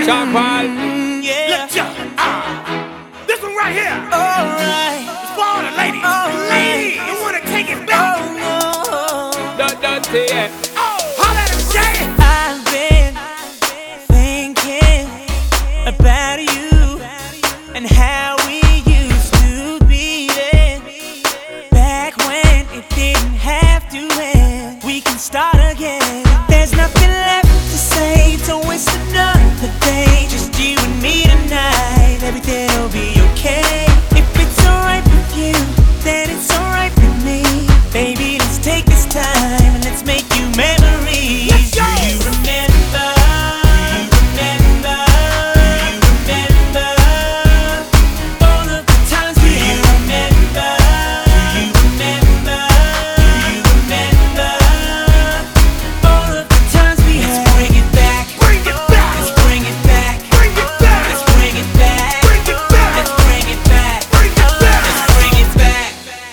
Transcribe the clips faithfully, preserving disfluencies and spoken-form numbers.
Sean Paul. Mm, yeah. Look, John, ah, this one right here. Alright. It's for all the ladies. Alright. Ladies, you wanna take it back? Oh no. Don't, don't say it. Oh, holla at him, Jay. I've been thinking about you and how we used to be then. Back when it didn't have to end. We can start again. There's nothing left to say. Don't waste another day. Just you and me tonight. Everything'll be okay. If it's alright with you, then it's alright with me. Baby, let's take this time and let's make you memories. Let's go. Do you remember? Do you remember? Do you remember all of the times we had? Remember? Do you remember? Do you remember all of the times we had? Let's bring it back. Bring it back. Let's bring it back. Bring it back. Let's bring it back. Bring it back. Let's bring it back. Bring it back. Let's bring it back.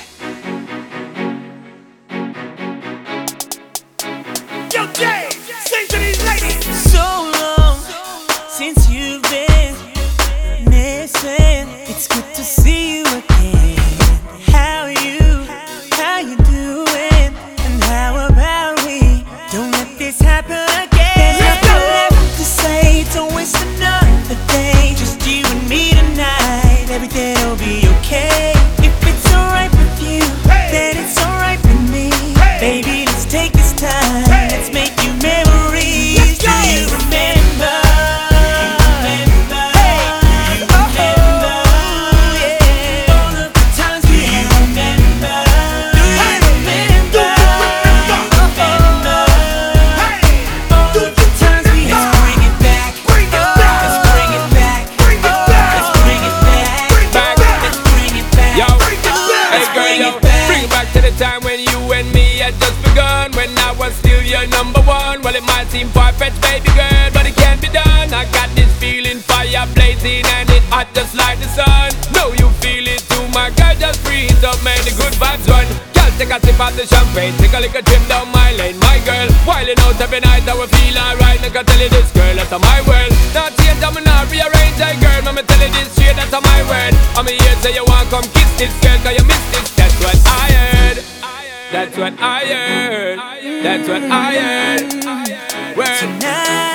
Yo, Jay, sing to these ladies. So long since you've been missing. It's good to see you again. How you, how you doing? And how about we don't let this happen again? There's nothing left to say. Don't waste another day. Just you and me tonight. Everything'll be okay. If it's alright with you, Hey. then it's alright with me. Hey. Baby, let's take this time. Hey. Let's make you memories. Let's go. Do you remember? Do you remember? Hey. Do you remember? Yeah. All of the times we had. Remember? Do you Hey. remember? Do you remember? Hey. All Do of the you times we had. remember? Let's bring it back. Bring it back. Let's bring it back. Bring it back. Let's bring it back. Bring it Back. back. Let's bring it back. Yo, Bring it back. hey Let's girl, bring yo, it back. bring it back to the time when you and me had just begun. When I was still your number one. Well, it might seem far-fetched, baby girl, but it can't be done. I got this feeling, fire blazing, and it hot just like the sun. Know you feel it too, my girl, just breathe up, man, the good vibes run. Girl, take a sip of the champagne, take a little trip down my lane, my girl. Wildin' out every night, I will feel alright. I can tell you this, girl, that's my world. Not change, I'm not rearrange, hey girl, I'ma tell you this straight, that's my word. I'm here, say you want come kiss this girl, cause you miss this, that's what I heard. That's what I heard. That's what I heard. Word. Tonight.